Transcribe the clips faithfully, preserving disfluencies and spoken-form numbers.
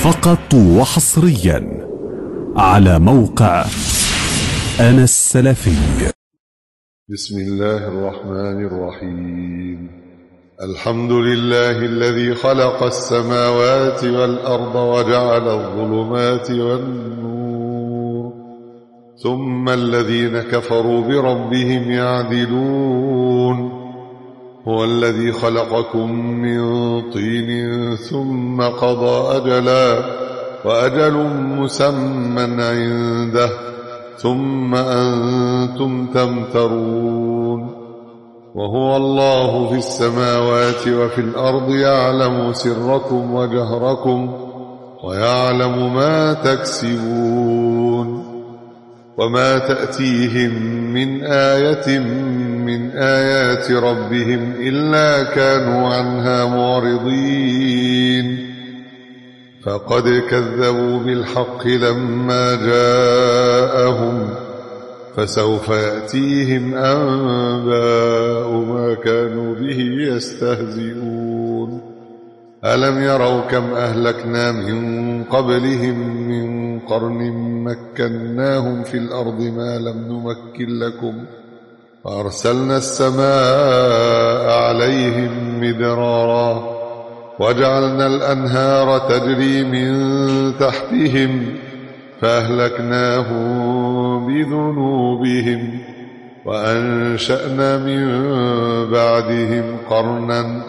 فقط وحصريا على موقع أنا السلفي. بسم الله الرحمن الرحيم. الحمد لله الذي خلق السماوات والأرض وجعل الظلمات والنور، ثم الذين كفروا بربهم يعدلون. هو الذي خلقكم من طين ثم قضى أجلا وأجل مسمى عنده ثم أنتم تمترون. وهو الله في السماوات وفي الأرض يعلم سركم وجهركم ويعلم ما تكسبون. وما تأتيهم من آية من آيات ربهم إلا كانوا عنها معرضين. فقد كذبوا بالحق لما جاءهم، فسوف يأتيهم أنباء ما كانوا به يستهزئون. ألم يروا كم أهلكنا من قبلهم من قرن مكناهم في الأرض ما لم نمكن لكم، وأرسلنا السماء عليهم مدرارا وجعلنا الأنهار تجري من تحتهم فأهلكناهم بذنوبهم وأنشأنا من بعدهم قرنا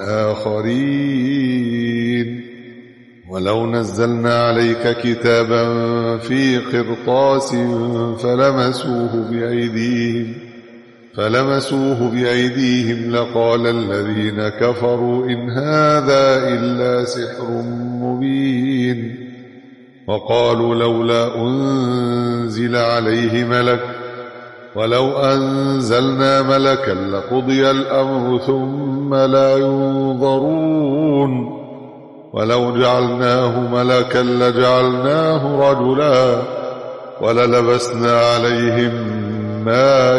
آخرين. ولو نزلنا عليك كتابا في قرطاس فلمسوه بأيديهم فلمسوه بأيديهم لقال الذين كفروا إن هذا إلا سحر مبين. وقالوا لولا أنزل عليه ملك ولو أنزلنا ملكا لقضي الأمر ثم لا ينظرون. ولو جعلناه ملكا لجعلناه رجلا وللبسنا عليهم ما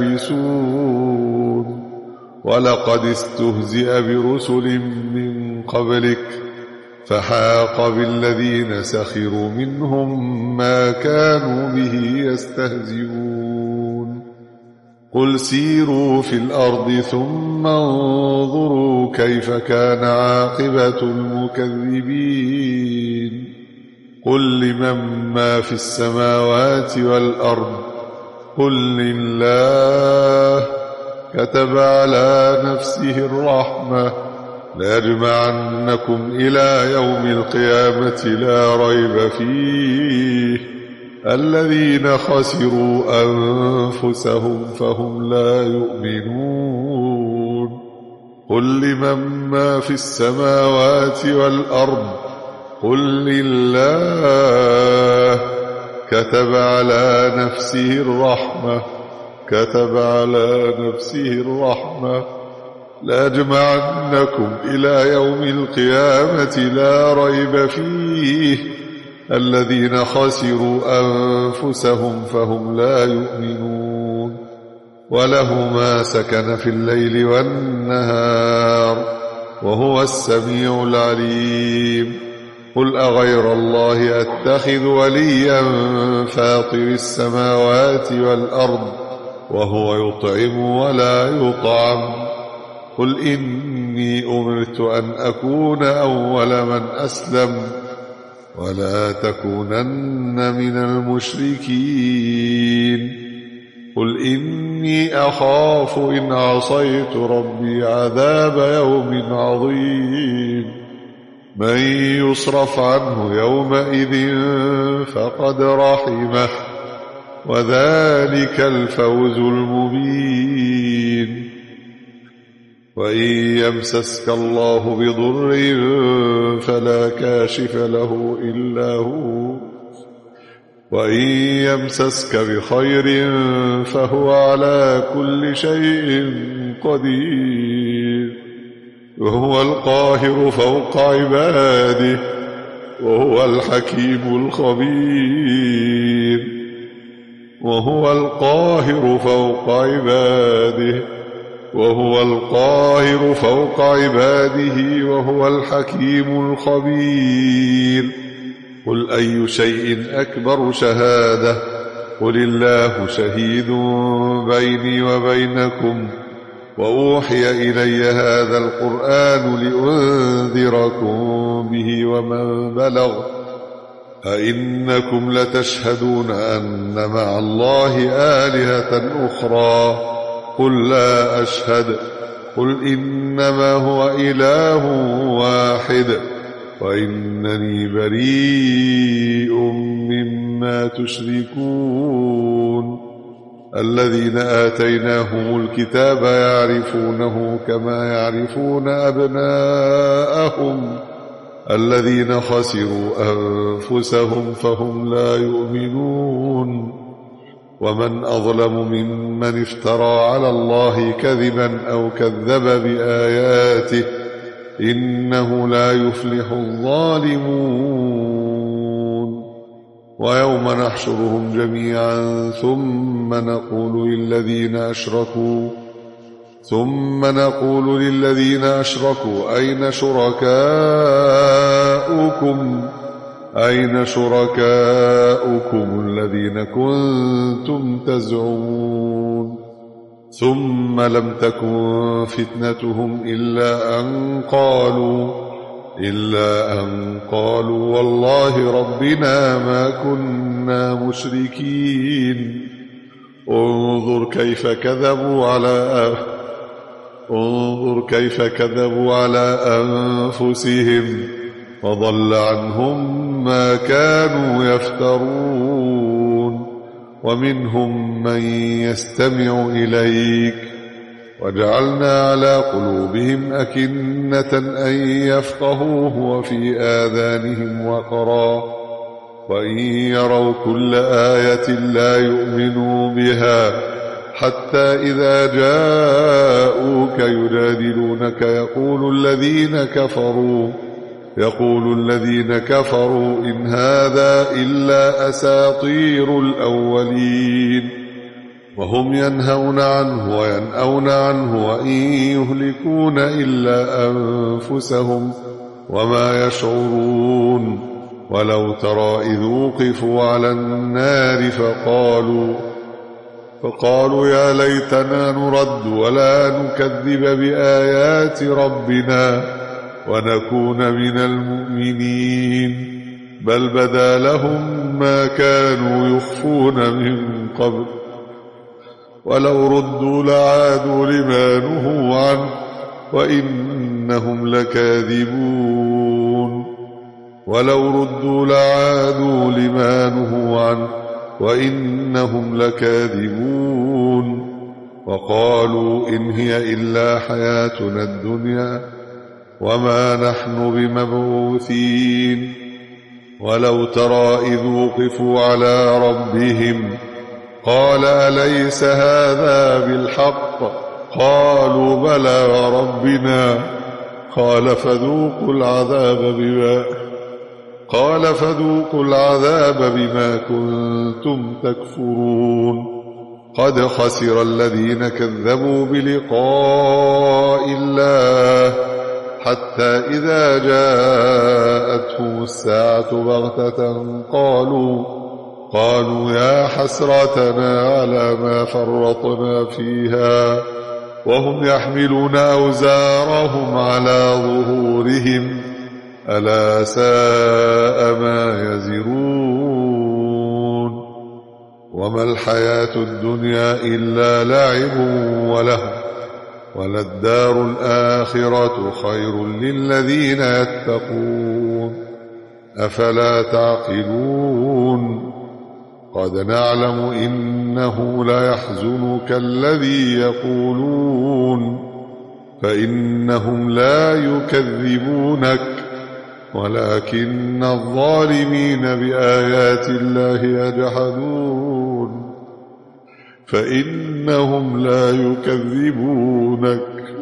يلبسون. ولقد استهزئ برسل من قبلك فحاق بالذين سخروا منهم ما كانوا به يستهزئون. قل سيروا في الأرض ثم انظروا كيف كان عاقبة المكذبين. قل لمن ما في السماوات والأرض قل لله كتب على نفسه الرحمة ليجمعنكم إلى يوم القيامة لا ريب فيه الذين خسروا أنفسهم فهم لا يؤمنون. قل لمن ما في السماوات والأرض قل لله كتب على نفسه الرحمة كتب على نفسه الرحمة لأجمعنكم إلى يوم القيامة لا ريب فيه الذين خسروا أنفسهم فهم لا يؤمنون. وله ما سكن في الليل والنهار وهو السميع العليم. قل أغير الله أتخذ وليا فاطر السماوات والأرض وهو يطعم ولا يطعم. قل إني أمرت أن أكون أول من أسلم ولا تكونن من المشركين. قل إني أخاف إن عصيت ربي عذاب يوم عظيم. من يصرف عنه يومئذ فقد رحمه وذلك الفوز المبين. وإن يمسسك الله بضر فلا كاشف له إلا هو وإن يمسسك بخير فهو على كل شيء قدير. وهو القاهر فوق عباده وهو الحكيم الخبير. وهو القاهر فوق عباده وهو القاهر فوق عباده وهو الحكيم الخبير. قل أي شيء أكبر شهادة قل الله شهيد بيني وبينكم وأوحي إلي هذا القرآن لأنذركم به ومن بلغ أئنكم لتشهدون أن مع الله آلهة أخرى قل لا أشهد قل إنما هو إله واحد وإنني بريء مما تشركون الذين آتيناهم الكتاب يعرفونه كما يعرفون أبناءهم الذين خسروا أنفسهم فهم لا يؤمنون ومن أظلم ممن افترى على الله كذبا أو كذب بآياته إنه لا يفلح الظالمون ويوم نحشرهم جميعا ثم نقول للذين أشركوا ثم نقول للذين أشركوا أين شركاؤكم أين شركاؤكم الذين كنتم تزعمون ثم لم تكن فتنتهم إلا أن قالوا إلا أن قالوا والله ربنا ما كنا مشركين انظر كيف كذبوا على انظر كيف كذبوا على أنفسهم وضل عنهم ما كانوا يفترون ومنهم من يستمع إليك وجعلنا على قلوبهم أكنة أن يفقهوه وفي آذانهم وقرا وإن يروا كل آية لا يؤمنوا بها حتى إذا جاءوك يجادلونك يقول الذين كفروا يقول الذين كفروا إن هذا إلا أساطير الأولين وهم ينهون عنه وينأون عنه وإن يهلكون إلا أنفسهم وما يشعرون ولو ترى إذ وقفوا على النار فقالوا فقالوا يا ليتنا نرد ولا نكذب بآيات ربنا ونكون من المؤمنين بل بدا لهم ما كانوا يخفون من قبل ولو ردوا لعادوا لما نهوا عنه وإنهم لكاذبون ولو ردوا لعادوا لما نهوا عنه وإنهم لكاذبون وقالوا إن هي إلا حياتنا الدنيا وما نحن بمبعوثين ولو ترى إذ وقفوا على ربهم قال أليس هذا بالحق قالوا بلى وربنا قال فذوقوا العذاب بما قال فذوقوا العذاب بما كنتم تكفرون قد خسر الذين كذبوا بلقاء الله حتى إذا جاءتهم الساعة بغتة قالوا قالوا يا حسرتنا على ما فرطنا فيها وهم يحملون أوزارهم على ظهورهم ألا ساء ما يزرون وما الحياة الدنيا إلا لعب وله وللدار الآخرة خير للذين يتقون أفلا تعقلون قد نعلم إنه ليحزنك الذي يقولون فإنهم لا يكذبونك ولكن الظالمين بآيات الله يجحدون فإنهم لا يكذبونك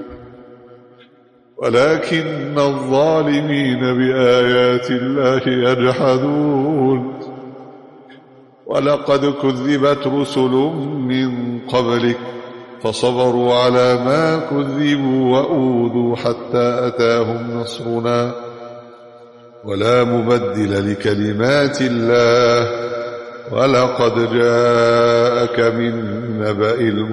ولكن الظالمين بآيات الله يجحدون ولقد كذبت رسل من قبلك فصبروا على ما كذبوا وأوذوا حتى أتاهم نصرنا ولا مبدل لكلمات الله ولقد جاءك من نبأ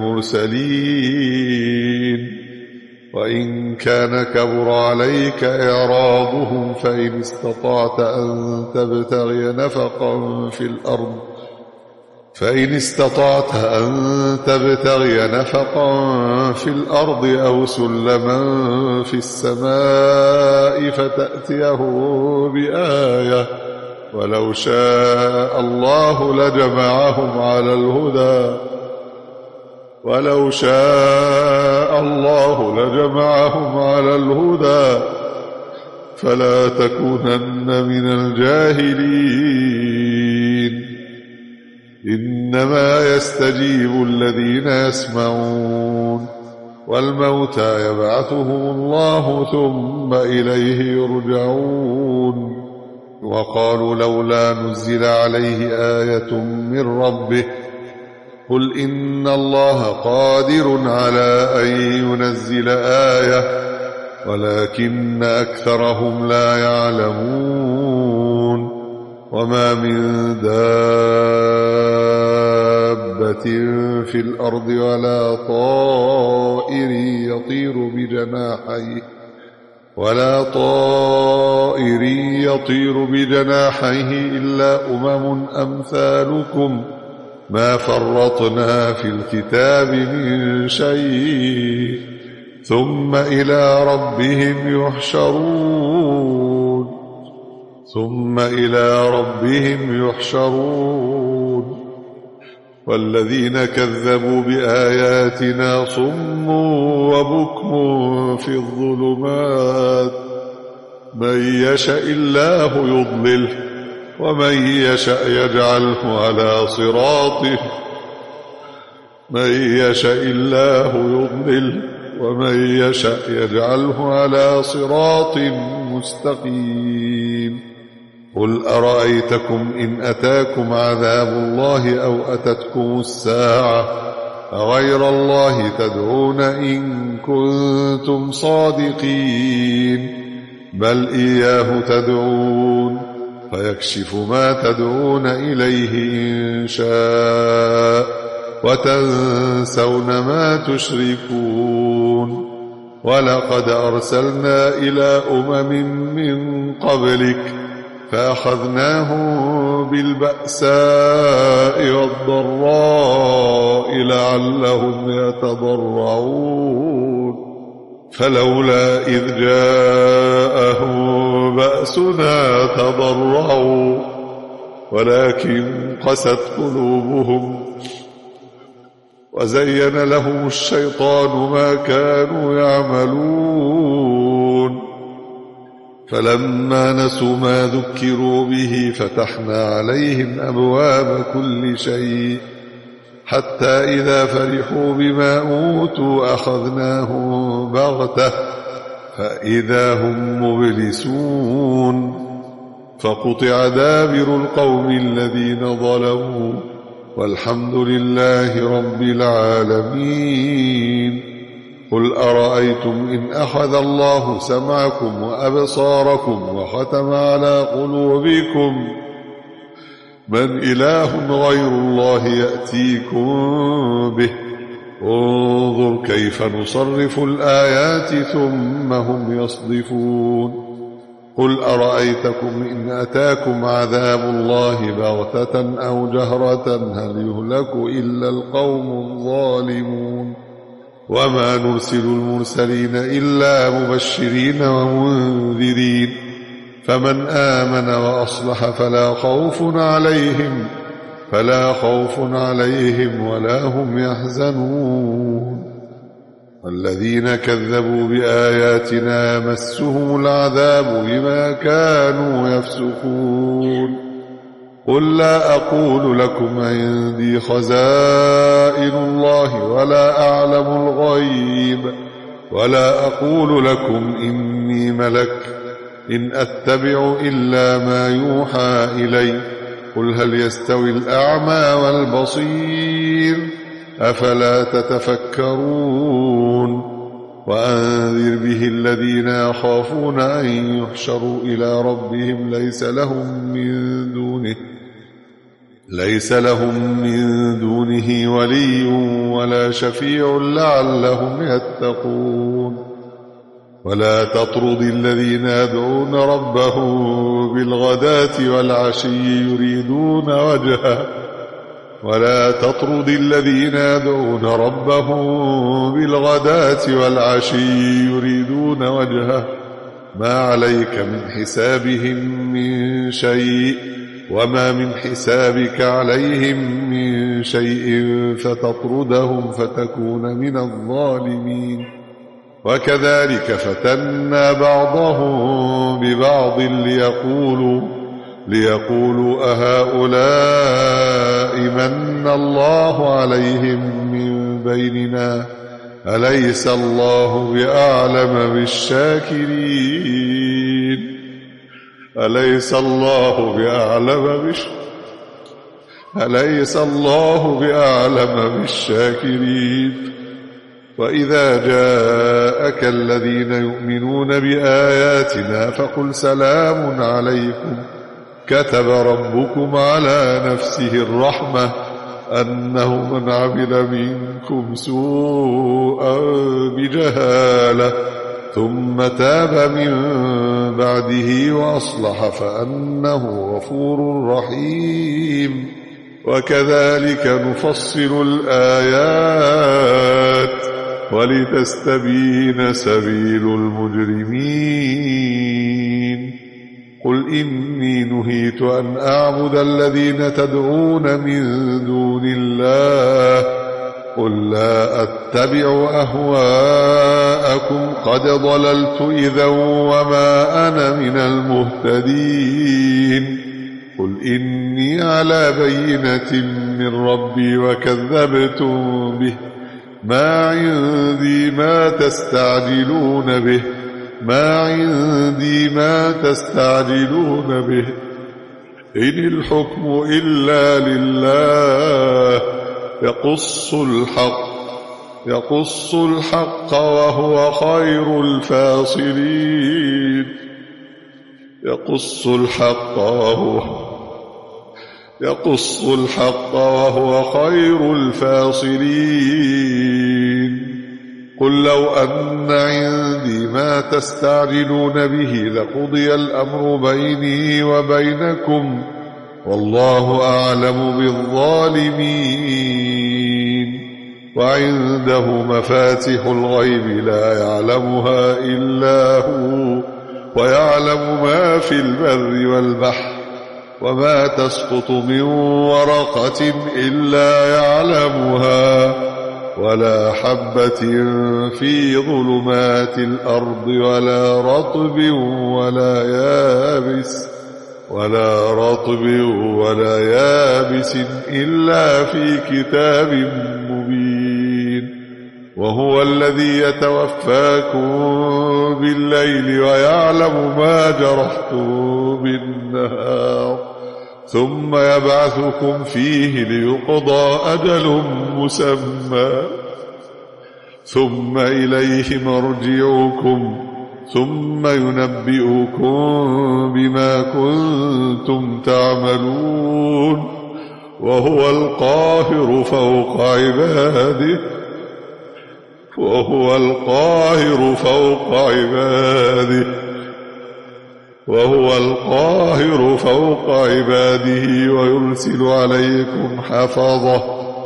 المرسلين وإن كان كبر عليك إعراضهم فإن استطعت أن تبتغي نفقا في الأرض فإن استطعت أن تبتغي نفقا في الأرض أو سلما في السماء فتأتيه بآية ولو شاء الله لجمعهم على الهدى ولو شاء الله لجمعهم على الهدى فلا تكونن من الجاهلين إنما يستجيب الذين يسمعون والموتى يبعثهم الله ثم إليه يرجعون وقالوا لولا نزل عليه آية من ربه قل إن الله قادر على أن ينزل آية ولكن أكثرهم لا يعلمون وما من دابة في الأرض ولا طائر يطير بجناحيه ولا طائر يطير بجناحيه إلا أمم أمثالكم ما فرطنا في الكتاب من شيء ثم إلى ربهم يحشرون ثم إلى ربهم يحشرون والذين كذبوا بآياتنا صم وبكم في الظلمات من يشاء الله يضلله ومن يشاء يجعله على صراطه من يشاء الله يضلله ومن يشاء يجعله على صراط مستقيم قل أرأيتكم إن أتاكم عذاب الله أو أتتكم الساعة أغير الله تدعون إن كنتم صادقين بل إياه تدعون فيكشف ما تدعون إليه إن شاء وتنسون ما تشركون ولقد أرسلنا إلى أمم من قبلك فأخذناهم بالبأساء والضراء لعلهم يتضرعون فلولا إذ جاءهم بأسنا تضرعوا ولكن قست قلوبهم وزين لهم الشيطان ما كانوا يعملون فلما نسوا ما ذكروا به فتحنا عليهم أبواب كل شيء حتى إذا فرحوا بما أوتوا أخذناهم بغتة فإذا هم مبلسون فقطع دابر القوم الذين ظلموا والحمد لله رب العالمين قل أرأيتم إن أخذ الله سمعكم وأبصاركم وختم على قلوبكم من إله غير الله يأتيكم به انظر كيف نصرف الآيات ثم هم يصدفون قل أرأيتكم إن أتاكم عذاب الله بغتة أو جهرة هل يهلك إلا القوم الظالمون وما نرسل المرسلين إلا مبشرين ومنذرين فمن آمن وأصلح فلا خوف عليهم فلا خوف عليهم ولا هم يحزنون والذين كذبوا بآياتنا مسهم العذاب بما كانوا يفسقون قل لا أقول لكم عندي خزائن الله ولا أعلم الغيب ولا أقول لكم إني ملك إن أتبع إلا ما يوحى إلي قل هل يستوي الأعمى والبصير أفلا تتفكرون وأنذر به الذين يخافون أن يحشروا إلى ربهم ليس لهم من دونه ليس لهم من دونه ولي ولا شفيع لعلهم يتقون ولا تطرد الذين يدعون ربهم بالغداة والعشي يريدون وجهه ولا تطرد الذين يدعون ربهم بالغداة والعشي يريدون وجهه ما عليك من حسابهم من شيء وما من حسابك عليهم من شيء فتطردهم فتكون من الظالمين وكذلك فتنا بعضهم ببعض ليقولوا ليقولوا أهؤلاء من الله عليهم من بيننا أليس الله بأعلم بالشاكرين أليس الله بأعلم بالش أليس الله بأعلم بالشاكرين وإذا جاءك الذين يؤمنون بآياتنا فقل سلام عليكم كتب ربكم على نفسه الرحمة أنه من عمل منكم سوءا بجهالة ثم تاب من بعده وأصلح فأنه غفور رحيم وكذلك نفصل الآيات ولتستبين سبيل المجرمين قل إني نهيت أن أعبد الذين تدعون من دون الله قل لا أتبع أهواءكم قد ضللت إذا وما أنا من المهتدين قل إني على بينة من ربي وكذبتم به ما عندي ما تستعجلون به ما عندي ما تستعجلون به إن الحكم إلا لله يقص الحق يقص الحق وهو خير الفاصلين يقص الحق وهو يقص الحق وهو خير الفاصلين قل لو أن عندي ما تستعجلون به لقضي الأمر بيني وبينكم والله أعلم بالظالمين وعنده مفاتح الغيب لا يعلمها إلا هو ويعلم ما في البر والبحر وما تسقط من ورقة إلا يعلمها ولا حبة في ظلمات الأرض ولا رطب ولا يابس ولا رطب ولا يابس إلا في كتاب مبين وهو الذي يتوفاكم بالليل ويعلم ما جرحتم بالنهار ثم يبعثكم فيه ليقضى أجل مسمى ثم إليه مرجعكم ثم ينبئكم بما كنتم تعملون وهو القاهر فوق عباده وهو القاهر فوق عباده وهو القاهر فوق عباده ويرسل عليكم حفظه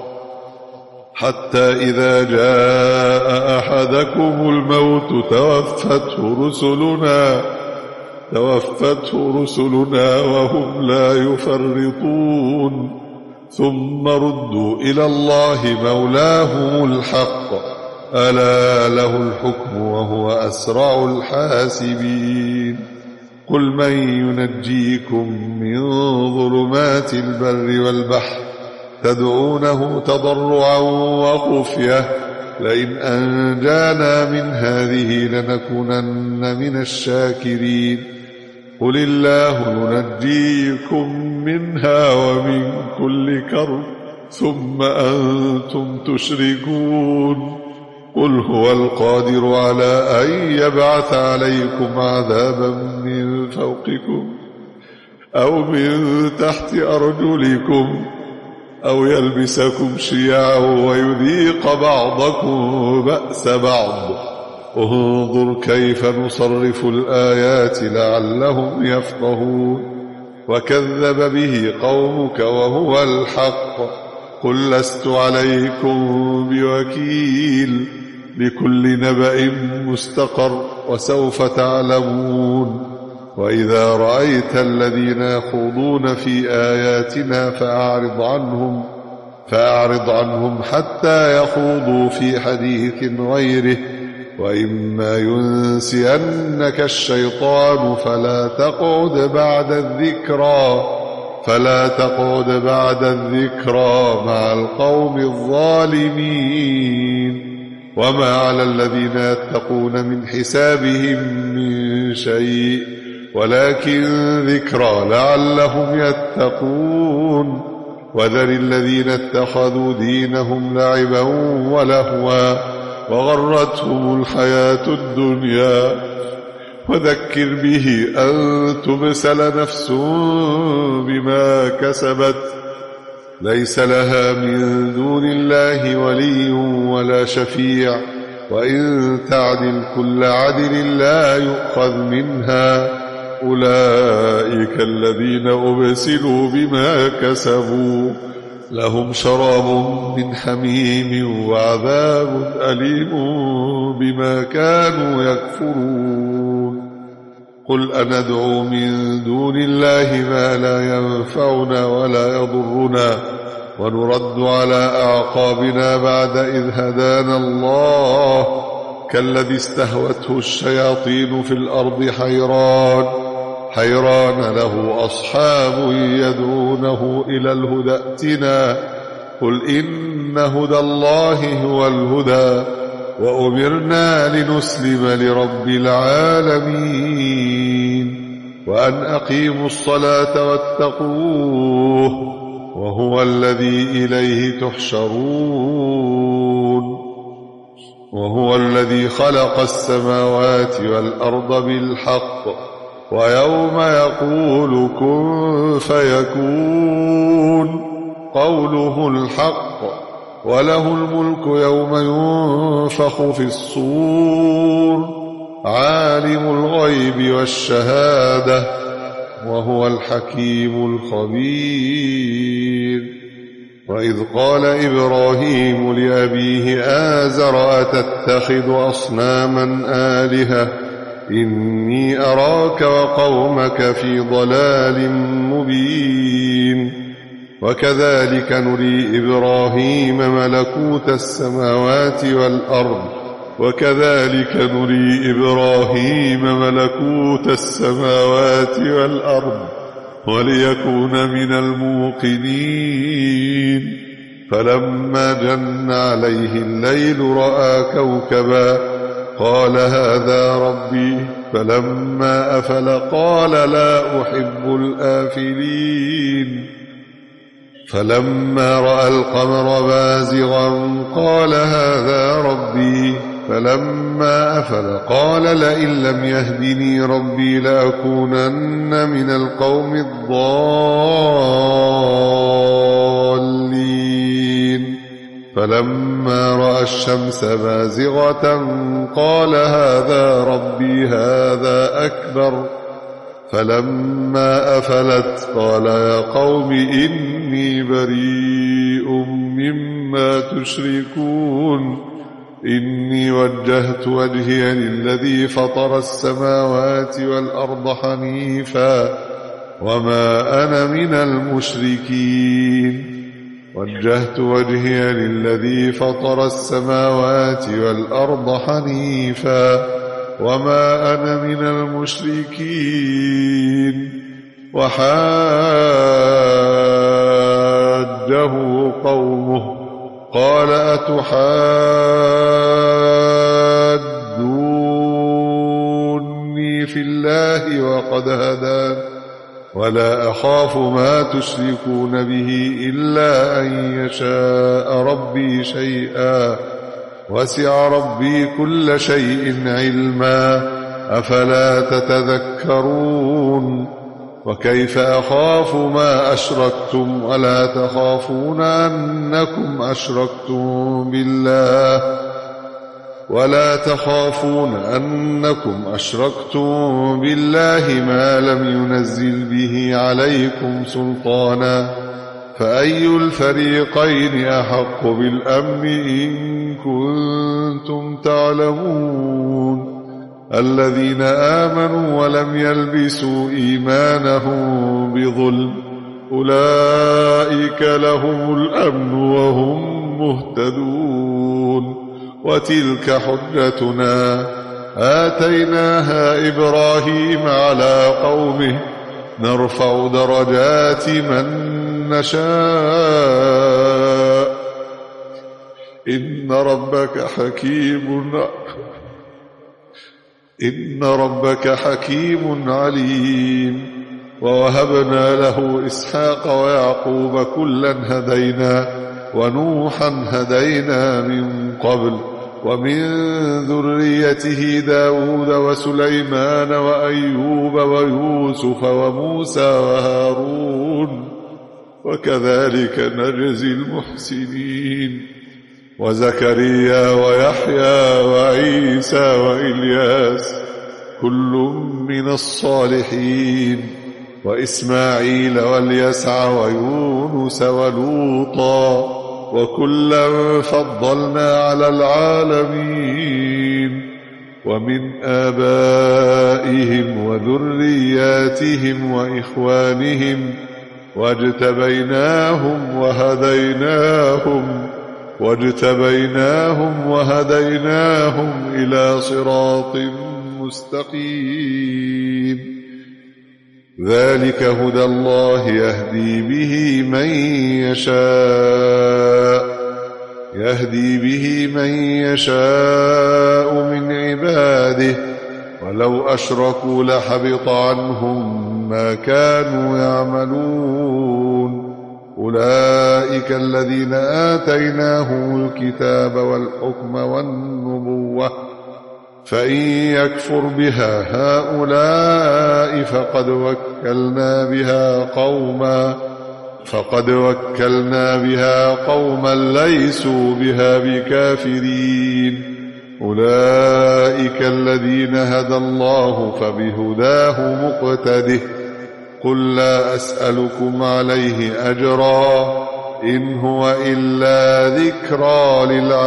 حتى إذا جاء أحدكم الموت توفته رسلنا توفته رسلنا وهم لا يفرطون ثم ردوا إلى الله مولاهم الحق ألا له الحكم وهو أسرع الحاسبين قل من ينجيكم من ظلمات البر والبحر تدعونه تضرعا وخفية لئن أنجانا من هذه لنكونن من الشاكرين قل الله ينجيكم منها ومن كل كرب ثم أنتم تشركون قل هو القادر على أن يبعث عليكم عذابا من فوقكم أو من تحت أرجلكم أو يلبسكم شيعا ويذيق بعضكم بأس بعض انظر كيف نصرف الآيات لعلهم يفقهون وكذب به قومك وهو الحق قل لست عليكم بوكيل لكل نبأ مستقر وسوف تعلمون وإذا رأيت الذين يخوضون في آياتنا فأعرض عنهم فأعرض عنهم حتى يخوضوا في حديث غيره وإما ينسينك الشيطان فلا تقعد بعد الذكرى فلا تقعد بعد الذكرى مع القوم الظالمين وما على الذين يتقون من حسابهم من شيء ولكن ذكرى لعلهم يتقون وذر الذين اتخذوا دينهم لعبا ولهوا وغرتهم الحياة الدنيا وذكر به أن تبسل نفس بما كسبت ليس لها من دون الله ولي ولا شفيع وإن تعدل كل عدل لا يؤخذ منها أولئك الذين أبسلوا بما كسبوا لهم شراب من حميم وعذاب أليم بما كانوا يكفرون قل أندعو من دون الله ما لا ينفعنا ولا يضرنا ونرد على أعقابنا بعد إذ هدانا الله كالذي استهوته الشياطين في الأرض حيران حيران له أصحاب يدعونه إلى الهدى ائتنا قل إن هدى الله هو الهدى وأمرنا لنسلم لرب العالمين وأن أقيموا الصلاة واتقوه وهو الذي إليه تحشرون وهو الذي خلق السماوات والأرض بالحق ويوم يقول كن فيكون قوله الحق وله الملك يوم ينفخ في الصور عالم الغيب والشهادة وهو الحكيم الخبير وإذ قال إبراهيم لأبيه آزر أتتخذ أصناما آلهة إني أراك وقومك في ضلال مبين وكذلك نري إبراهيم ملكوت السماوات والأرض وكذلك نري إبراهيم ملكوت السماوات والأرض وليكون من الموقنين فلما جن عليه الليل رأى كوكبا قال هذا ربي فلما أفل قال لا أحب الآفلين فلما رأى القمر بازغا قال هذا ربي فلما أفل قال لئن لم يهدني ربي لأكونن من القوم الضالين فلما رأى الشمس بازغة قال هذا ربي هذا أكبر فلما أفلت قال يا قوم إني بريء مما تشركون إني وجهت وجهي للذي فطر السماوات والأرض حنيفا وما أنا من المشركين وجهت وجهي للذي فطر السماوات والأرض حنيفا وما أنا من المشركين وحاجه قومه قال أتحاجوني في الله وقد هدان ولا أخاف ما تشركون به إلا أن يشاء ربي شيئا وسع ربي كل شيء علما أفلا تتذكرون وكيف أخاف ما أشركتم ولا تخافون أنكم أشركتم بالله ولا تخافون أنكم أشركتم بالله ما لم ينزل به عليكم سلطانا فأي الفريقين أحق بالأمن إن كنتم تعلمون الذين آمنوا ولم يلبسوا إيمانهم بظلم أولئك لهم الأمن وهم مهتدون وتلك حجتنا آتيناها إبراهيم على قومه نرفع درجات من نشاء إن ربك حكيم إن ربك حكيم عليم ووهبنا له إسحاق ويعقوب كلا هدينا ونوحا هدينا من قبل ومن ذريته داود وسليمان وأيوب ويوسف وموسى وهارون وكذلك نجزي المحسنين وزكريا ويحيى وعيسى وإلياس كل من الصالحين وإسماعيل واليسع ويونس ولوطا وكلا فضلنا على العالمين ومن آبائهم وذرياتهم وإخوانهم واجتبيناهم وهديناهم واجتبيناهم وهديناهم إلى صراط مستقيم ذلك هدى الله يهدي به من يشاء يهدي به من يشاء من عباده ولو أشركوا لحبط عنهم ما كانوا يعملون أولئك الذين آتيناهم الكتاب والحكم والنبوة فإن يكفر بها هؤلاء فقد وكلنا بها قوما فقد وكلنا بها قوما ليسوا بها بكافرين أولئك الذين هدى الله فبهداه مقتده قل لا أسألكم عليه أجرا إن هو إلا ذكرى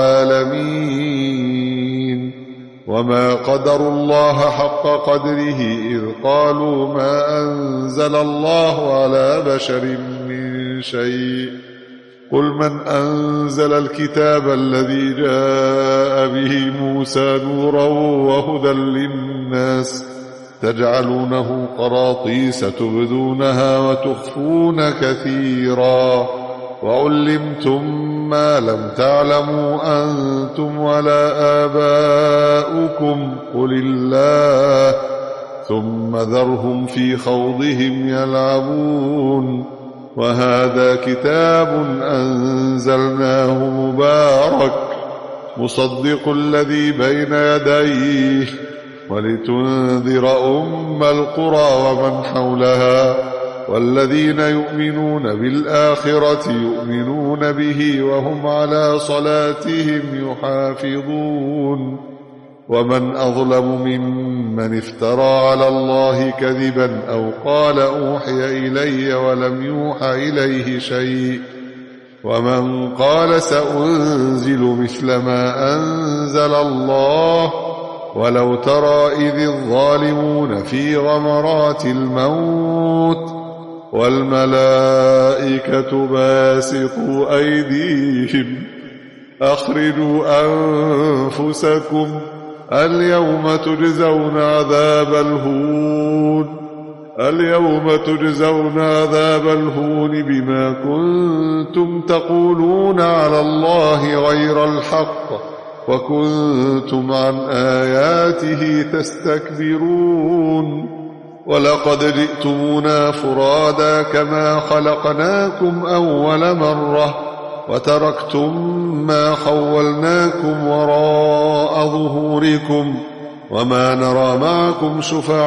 للعالمين وما قدروا الله حق قدره إذ قالوا ما أنزل الله على بشر من شيء قل من أنزل الكتاب الذي جاء به موسى نورا وهدى للناس تجعلونه قراطيس تبدونها وتخفون كثيرا وعلمتم ما لم تعلموا أنتم ولا آباؤكم قل الله ثم ذرهم في خوضهم يلعبون وهذا كتاب أنزلناه مبارك مصدق الذي بين يديه ولتنذر أم القرى ومن حولها والذين يؤمنون بالآخرة يؤمنون به وهم على صلاتهم يحافظون ومن أظلم ممن افترى على الله كذبا أو قال أوحي إلي ولم يوحى إليه شيء ومن قال سأنزل مثل ما أنزل الله ولو ترى إذ الظالمون في غمرات الموت والملائكة باسطوا أيديهم أخرجوا أنفسكم اليوم تجزون عذاب الهون اليوم تجزون عذاب الهون بما كنتم تقولون على الله غير الحق وكنتم عن آياته تستكبرون ولقد جئتمونا فرادا كما خلقناكم أول مرة وتركتم ما خولناكم وراء ظهوركم وما نرى معكم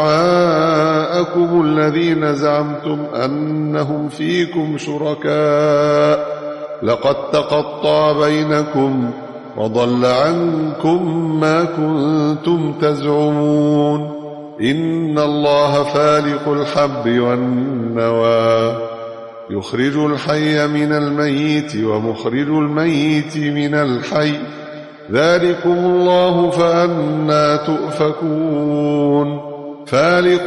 شفعاءكم الذين زعمتم أنهم فيكم شركاء لقد تقطع بينكم وضل عنكم ما كنتم تزعمون إن الله فالق الحب والنوى يخرج الحي من الميت ومخرج الميت من الحي ذلكم الله فأنى تؤفكون فالق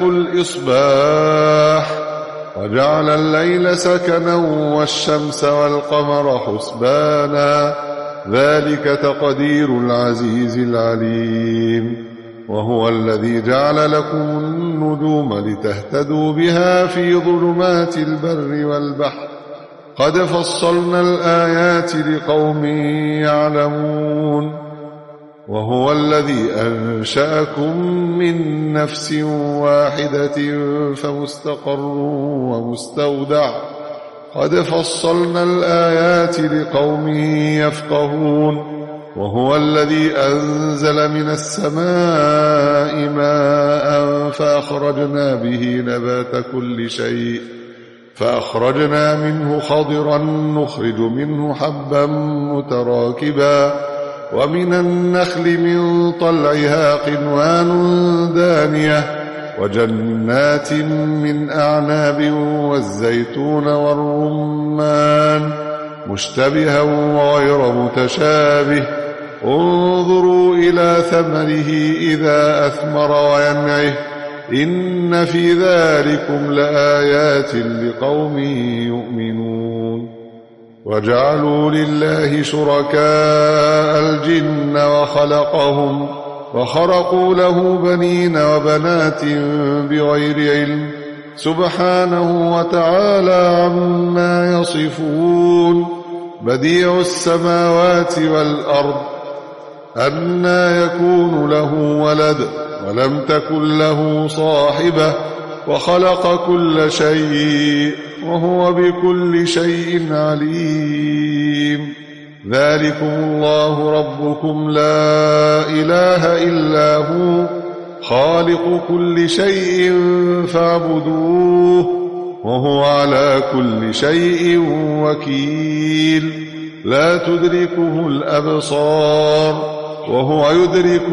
الإصباح وجعل الليل سكنا والشمس والقمر حسبانا ذلك تقدير العزيز العليم وهو الذي جعل لكم النجوم لتهتدوا بها في ظلمات البر والبحر قد فصلنا الآيات لقوم يعلمون وهو الذي أنشأكم من نفس واحدة فمستقر ومستودع قد فصلنا الآيات لقوم يفقهون وهو الذي أنزل من السماء ماء فأخرجنا به نبات كل شيء فأخرجنا منه خضرا نخرج منه حبا متراكبا ومن النخل من طلعها قنوان دانية وجنات من أعناب والزيتون والرمان مشتبها وغير متشابه انظروا إلى ثمره إذا أثمر وينعه إن في ذلكم لآيات لقوم يؤمنون وجعلوا لله شركاء الجن وخلقهم وخرقوا له بنين وبنات بغير علم سبحانه وتعالى عما يصفون بديع السماوات والأرض أنى يكون له ولد ولم تكن له صاحبة وخلق كل شيء وهو بكل شيء عليم ذلكم الله ربكم لا إله إلا هو خالق كل شيء فاعبدوه وهو على كل شيء وكيل لا تدركه الأبصار وهو يدرك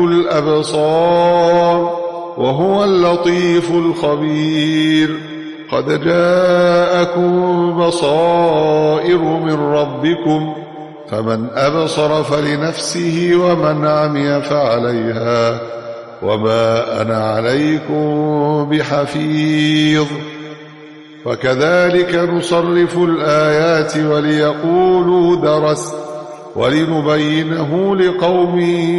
الأبصار وهو اللطيف الخبير قد جاءكم بصائر من ربكم فمن أبصر فلنفسه ومن عمي فعليها وما أنا عليكم بحفيظ وكذلك نصرف الآيات وليقولوا درست ولنبينه لقوم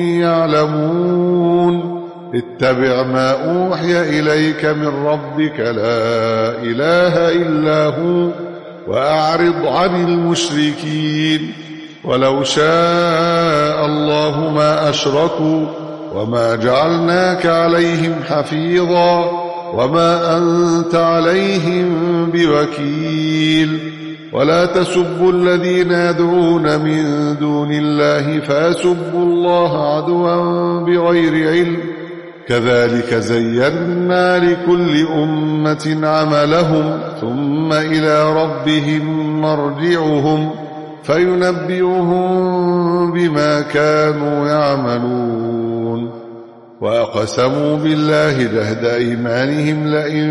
يعلمون اتبع ما أوحي إليك من ربك لا إله إلا هو وأعرض عن المشركين ولو شاء الله ما أشركوا وما جعلناك عليهم حفيظا وما أنت عليهم بوكيل ولا تسبوا الذين يدعون من دون الله فيسبوا الله عدوا بغير علم كذلك زينا لكل أمة عملهم ثم إلى ربهم مرجعهم فينبئهم بما كانوا يعملون وأقسموا بالله جهد أيمانهم لئن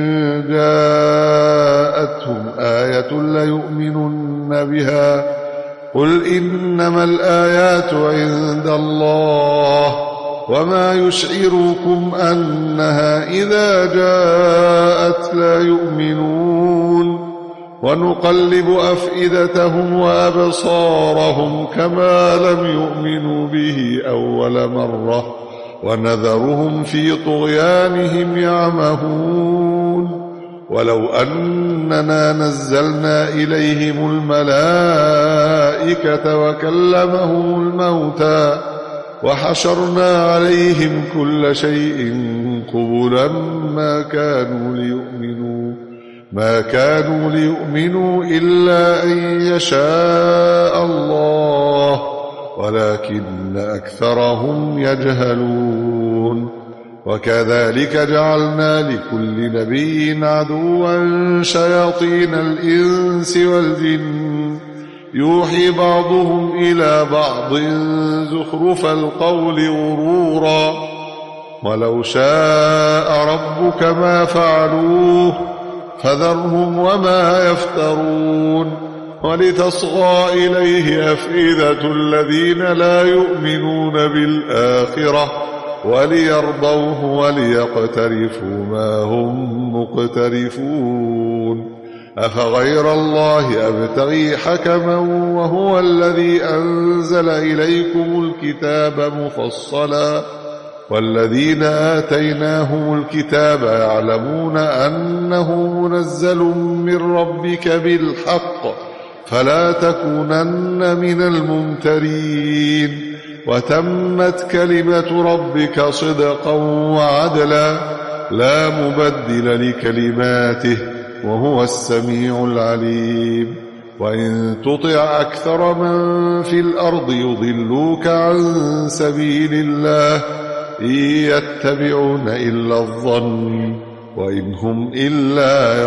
جاءتهم آية ليؤمنن بها قل إنما الآيات عند الله وما يشعركم أنها إذا جاءت لا يؤمنون ونقلب أفئدتهم وأبصارهم كما لم يؤمنوا به أول مرة ونذرهم في طغيانهم يعمهون ولو أننا نزلنا إليهم الملائكة وكلمهم الموتى وحشرنا عليهم كل شيء قبلا ما كانوا ليؤمنوا ما كانوا ليؤمنوا إلا أن يشاء الله ولكن أكثرهم يجهلون. وكذلك جعلنا لكل نبي عدوا شياطين الإنس والجن يوحي بعضهم إلى بعض زخرف القول غرورا ولو شاء ربك ما فعلوه فذرهم وما يفترون. ولتصغى إليه أفئدة الذين لا يؤمنون بالآخرة وليرضوه وليقترفوا ما هم مقترفون. أفغير الله أبتغي حكما وهو الذي أنزل إليكم الكتاب مفصلا والذين آتيناهم الكتاب يعلمون أنه منزل من ربك بالحق فلا تكونن من الممترين. وتمت كلمة ربك صدقا وعدلا لا مبدل لكلماته وهو السميع العليم. وإن تطع أكثر من في الأرض يضلوك عن سبيل الله إن يتبعون إلا الظن وإن هم إلا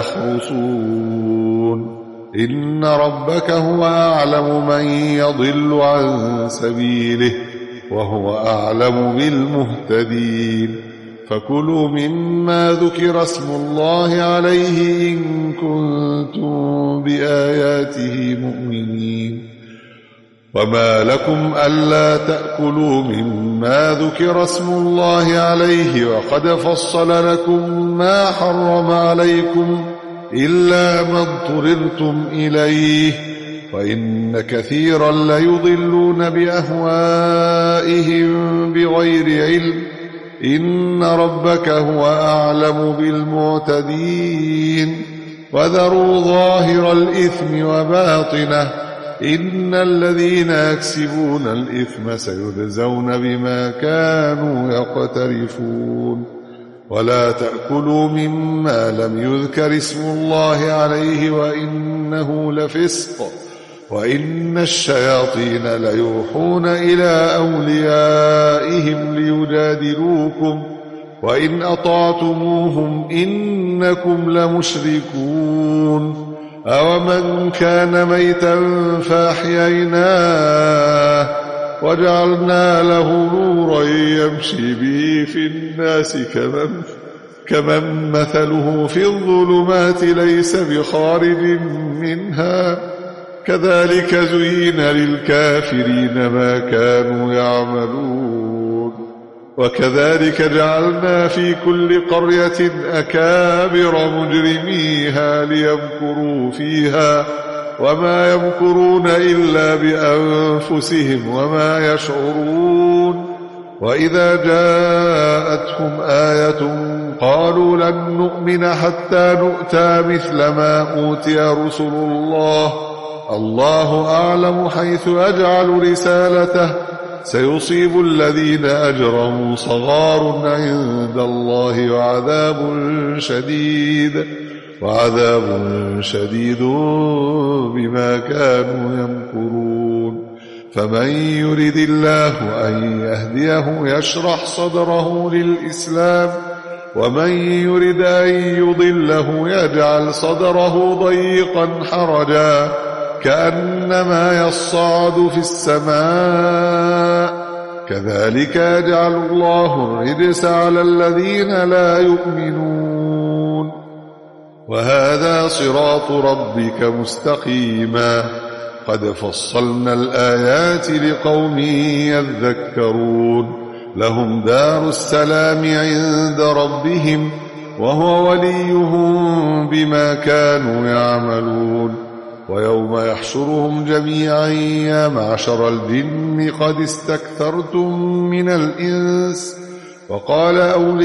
يخرصون. إن ربك هو أعلم من يضل عن سبيله وهو أعلم بالمهتدين. فكلوا مما ذكر اسم الله عليه إن كنتم بآياته مؤمنين. وما لكم ألا تأكلوا مما ذكر اسم الله عليه وقد فصل لكم ما حرم عليكم إلا ما اضطررتم إليه وإن كثيرا ليضلون بأهوائهم بغير علم. إن ربك هو أعلم بالمعتدين. وذروا ظاهر الإثم وباطنه إن الذين يكسبون الإثم سيجزون بما كانوا يقترفون. ولا تأكلوا مما لم يذكر اسم الله عليه وإنه لفسق وإن الشياطين ليوحون إلى أوليائهم ليجادلوكم وإن أطعتموهم إنكم لمشركون. أومن كان ميتا فأحييناه وجعلنا له نورا يمشي به في الناس كمن, كمن مثله في الظلمات ليس بخارج منها كذلك زين للكافرين ما كانوا يعملون. وكذلك جعلنا في كل قرية أكابر مجرميها ليمكروا فيها وما يمكرون إلا بأنفسهم وما يشعرون. وإذا جاءتهم آية قالوا لن نؤمن حتى نؤتى مثل ما أوتي رسل الله الله أعلم حيث يجعل رسالته سيصيب الذين أجرموا صغار عند الله وعذاب شديد وعذاب شديد بما كانوا يمكرون. فمن يرد الله أن يهديه يشرح صدره للإسلام ومن يرد أن يضله يجعل صدره ضيقا حرجا كأنما يصعد في السماء كذلك يجعل الله الرجس على الذين لا يؤمنون. وهذا صراط ربك مستقيما قد فصلنا الآيات لقوم يذكرون. لهم دار السلام عند ربهم وهو وليهم بما كانوا يعملون. ويوم يحشرهم جميعا يا معشر الجن قد استكثرتم من الإنس وقال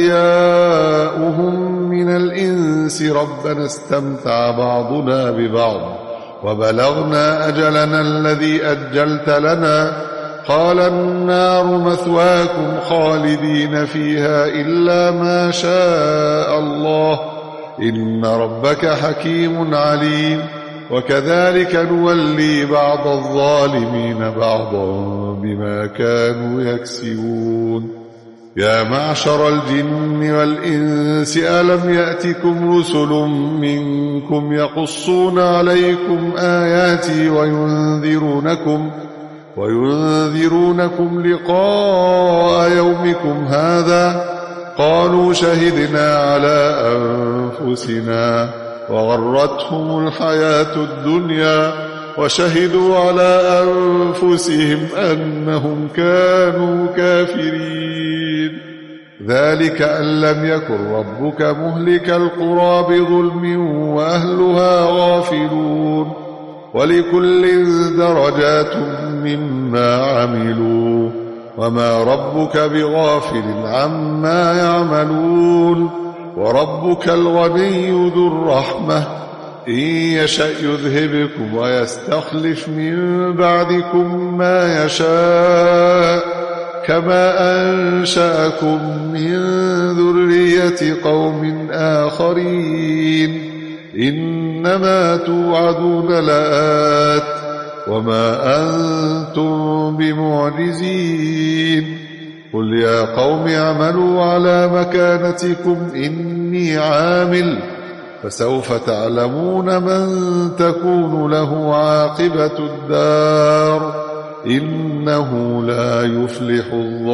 أولياؤهم من الإنس ربنا استمتع بعضنا ببعض وبلغنا أجلنا الذي أجلت لنا قال النار مثواكم خالدين فيها إلا ما شاء الله إن ربك حكيم عليم وكذلك نولي بعض الظالمين بعضا بما كانوا يكسبون يا معشر الجن والإنس ألم يأتكم رسل منكم يقصون عليكم آياتي وينذرونكم وينذرونكم لقاء يومكم هذا قالوا شهدنا على أنفسنا وغرتهم الحياة الدنيا وشهدوا على أنفسهم أنهم كانوا كافرين ذلك أن لم يكن ربك مهلك القرى بظلم وأهلها غافلون ولكل درجات مما عملوا وما ربك بغافل عما يعملون وربك الغني ذو الرحمة إن يشأ يذهبكم ويستخلف من بعدكم ما يشاء كما أنشأكم من ذرية قوم آخرين إنما توعدون لآت وما أنتم بمعجزين قل يا قوم اعملوا على مكانتكم إني عامل فسوف تعلمون من تكون له عاقبة الدار إنه لا يفلح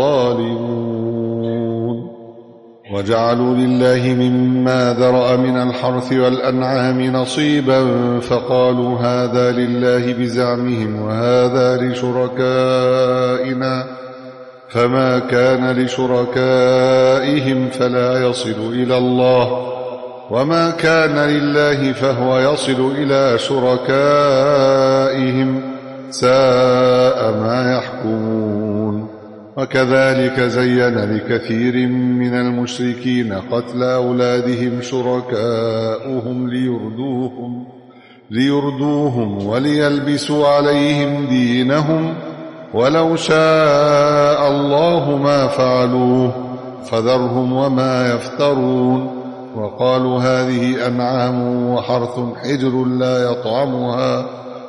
الظالمون وجعلوا لله مما ذرأ من الحرث والأنعام نصيبا فقالوا هذا لله بزعمهم وهذا لشركائنا فما كان لشركائهم فلا يصل إلى الله وما كان لله فهو يصل إلى شركائهم ساء ما يحكمون وكذلك زين لكثير من المشركين قتل أولادهم شركاؤهم ليردوهم, ليردوهم وليلبسوا عليهم دينهم ولو شاء الله ما فعلوه فذرهم وما يفترون وقالوا هذه أنعام وحرث حجر لا يطعمها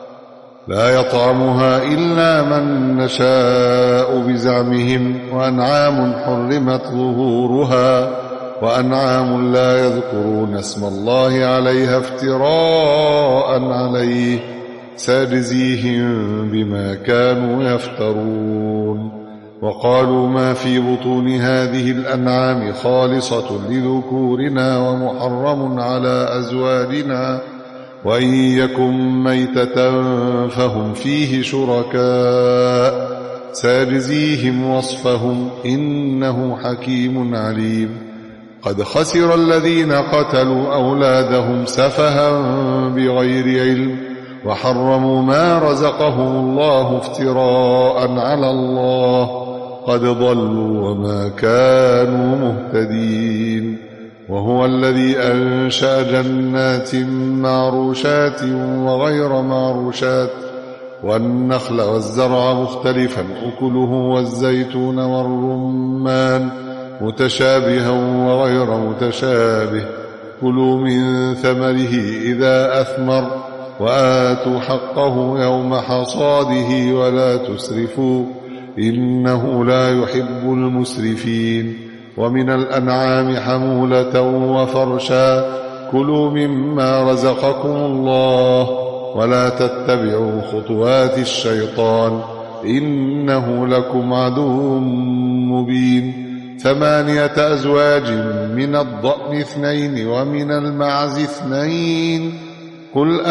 لا يطعمها إلا من نشاء بزعمهم وأنعام حرمت ظهورها وأنعام لا يذكرون اسم الله عليها افتراء عليه سيجزيهم بما كانوا يفترون وقالوا ما في بطون هذه الأنعام خالصة لذكورنا ومحرم على أزواجنا وإن يكن ميتة فهم فيه شركاء سيجزيهم وصفهم إنه حكيم عليم قد خسر الذين قتلوا أولادهم سفها بغير علم وحرموا ما رزقهم الله افتراء على الله قد ضلوا وما كانوا مهتدين وهو الذي أنشأ جنات معروشات وغير معروشات والنخل والزرع مختلفا أكله والزيتون والرمان متشابها وغير متشابه كلوا من ثمره إذا أثمر وآتوا حقه يوم حصاده ولا تسرفوا إنه لا يحب المسرفين ومن الأنعام حمولة وفرشا كلوا مما رزقكم الله ولا تتبعوا خطوات الشيطان إنه لكم عدو مبين ثمانية أزواج من الضأن اثنين ومن المعز اثنين قل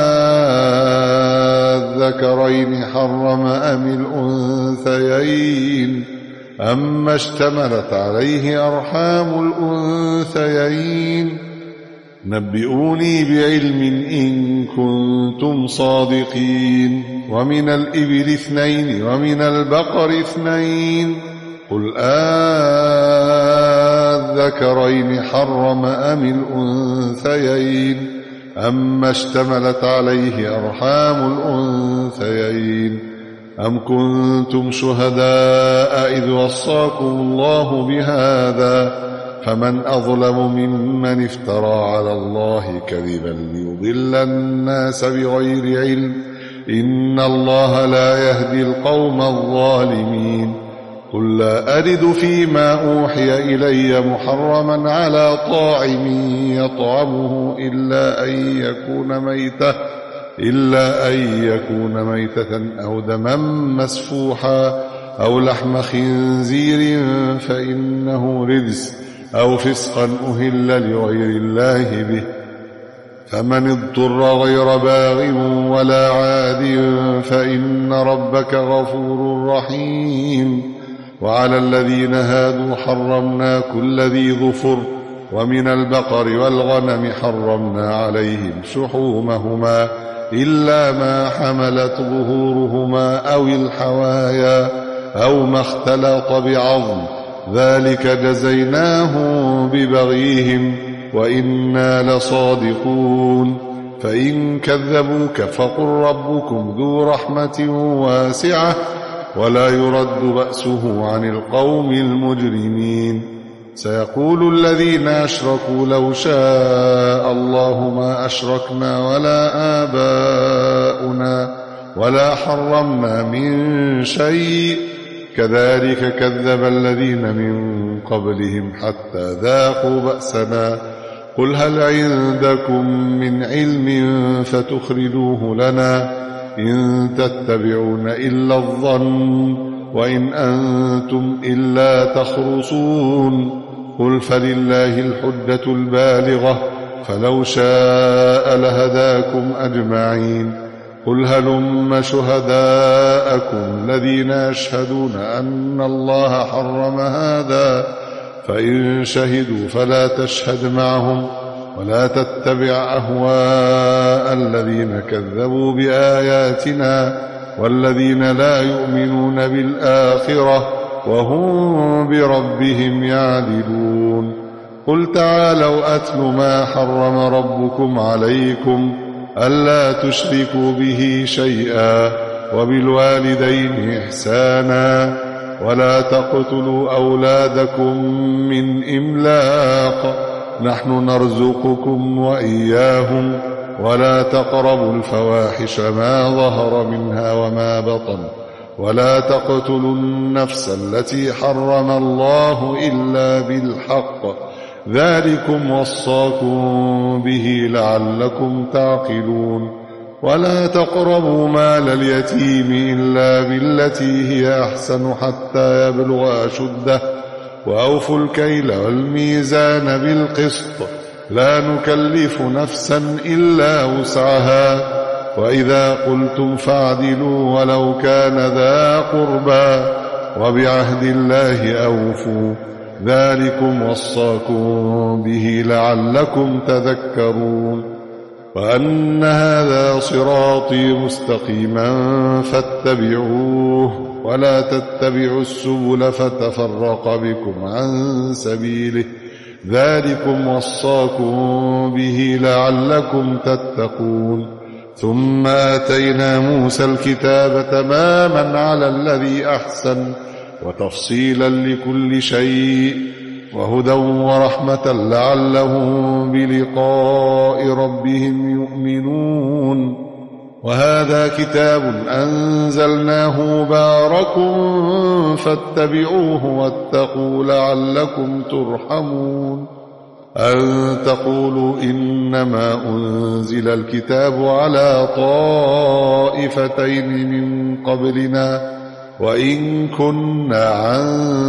آذكرين حرم أم الأنثيين أما اشتملت عليه أرحام الأنثيين نبئوني بعلم إن كنتم صادقين ومن الإبل اثنين ومن البقر اثنين قل آذكرين حرم أم الأنثيين أما اشتملت عليه أرحام الأنثيين أم كنتم شهداء إذ وصاكم الله بهذا فمن أظلم ممن افترى على الله كذبا ليضل الناس بغير علم إن الله لا يهدي القوم الظالمين قل لا أجد فيما أوحي إلي محرما على طاعم يطعمه إلا أن يكون ميتة إلا أن يكون ميتة أو دما مسفوحا أو لحم خنزير فإنه رجس أو فسقا أهل لغير الله به فمن اضطر غير باغ ولا عاد فإن ربك غفور رحيم وعلى الذين هادوا حرمنا كل ذي ظفر ومن البقر والغنم حرمنا عليهم شحومهما إلا ما حملت ظهورهما أو الحوايا أو ما اختلط بعظم ذلك جزيناهم ببغيهم وإنا لصادقون فإن كذبوك فقل ربكم ذو رحمة واسعة ولا يرد بأسه عن القوم المجرمين سيقول الذين أشركوا لو شاء الله ما أشركنا ولا آباؤنا ولا حرمنا من شيء كذلك كذب الذين من قبلهم حتى ذاقوا بأسنا قل هل عندكم من علم فتخرجوه لنا إن تتبعون إلا الظن وإن أنتم إلا تخرصون قل فلله الحجة البالغة فلو شاء لهداكم أجمعين قل هلم شهداءكم الذين يشهدون أن الله حرم هذا فإن شهدوا فلا تشهد معهم ولا تتبع أهواء الذين كذبوا بآياتنا والذين لا يؤمنون بالآخرة وهم بربهم يعدلون قل تعالوا أتل ما حرم ربكم عليكم ألا تشركوا به شيئا وبالوالدين إحسانا ولا تقتلوا أولادكم من إملاق نحن نرزقكم وإياهم ولا تقربوا الفواحش ما ظهر منها وما بطن ولا تقتلوا النفس التي حرم الله إلا بالحق ذلكم وصاكم به لعلكم تعقلون ولا تقربوا مال اليتيم إلا بالتي هي أحسن حتى يبلغ أشده وأوفوا الكيل والميزان بالقسط لا نكلف نفسا إلا وسعها وإذا قلتم فاعدلوا ولو كان ذا قربى وبعهد الله أوفوا ذلكم وصاكم به لعلكم تذكرون وأن هذا صراطي مستقيما فاتبعوه ولا تتبعوا السبل فتفرق بكم عن سبيله ذلكم وصاكم به لعلكم تتقون ثم آتينا موسى الكتاب تماما على الذي أحسن وتفصيلا لكل شيء وهدى ورحمة لعلهم بلقاء ربهم يؤمنون وهذا كتاب أنزلناه مبارك فاتبعوه واتقوا لعلكم ترحمون أن تقولوا إنما أنزل الكتاب على طائفتين من قبلنا وإن كنا عن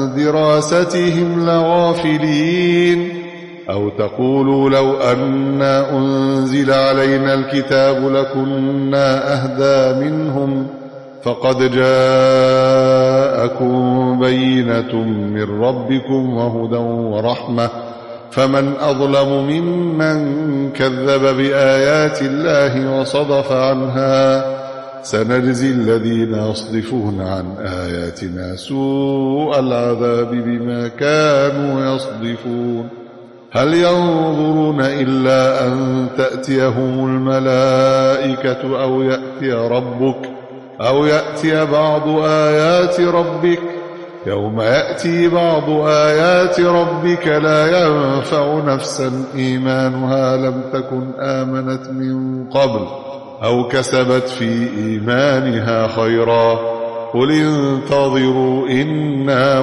دراستهم لغافلين أو تقولوا لو أنا أنزل علينا الكتاب لكنا أهدى منهم فقد جاءكم بينة من ربكم وهدى ورحمة فمن أظلم ممن كذب بآيات الله وصدف عنها سنجزي الذين يصدفون عن آياتنا سوء العذاب بما كانوا يصدفون هل ينظرون إلا أن تأتيهم الملائكة أو يأتي ربك أو يأتي بعض آيات ربك يوم يأتي بعض آيات ربك لا ينفع نفسا إيمانها لم تكن آمنت من قبل أو كسبت في إيمانها خيرا قل انتظروا إنا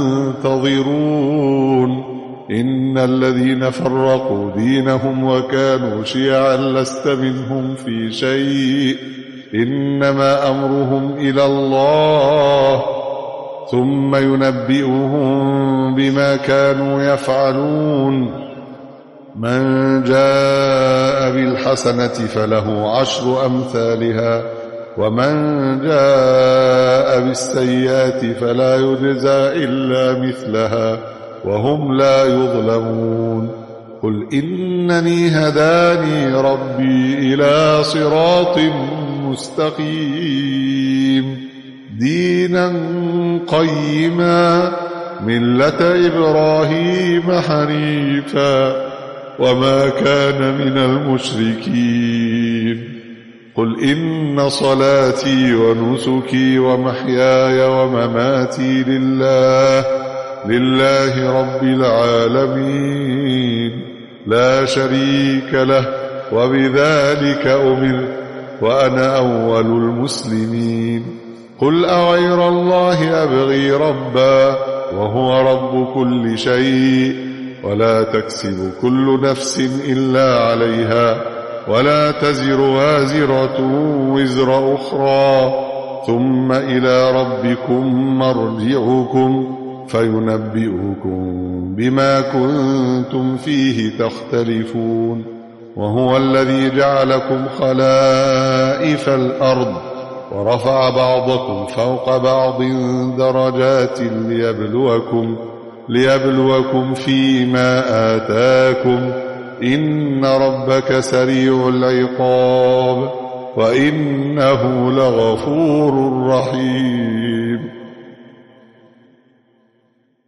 منتظرون إن الذين فرقوا دينهم وكانوا شيعا لست منهم في شيء إنما أمرهم إلى الله ثم ينبئهم بما كانوا يفعلون من جاء بالحسنة فله عشر أمثالها ومن جاء بالسيئات فلا يجزى إلا مثلها وهم لا يظلمون قل إنني هداني ربي إلى صراط مستقيم دينا قيما ملة إبراهيم حنيفا وما كان من المشركين قل إن صلاتي ونسكي ومحياي ومماتي لله لله رب العالمين لا شريك له وبذلك أمرت وأنا أول المسلمين قل أغير الله أبغي ربا وهو رب كل شيء ولا تكسب كل نفس إلا عليها ولا تزر وازرة وزر أخرى ثم إلى ربكم مرجعكم فينبئكم بما كنتم فيه تختلفون وهو الذي جعلكم خلائف الأرض ورفع بعضكم فوق بعض درجات ليبلوكم ليبلوكم فيما آتاكم إن ربك سريع العقاب وإنه لغفور رحيم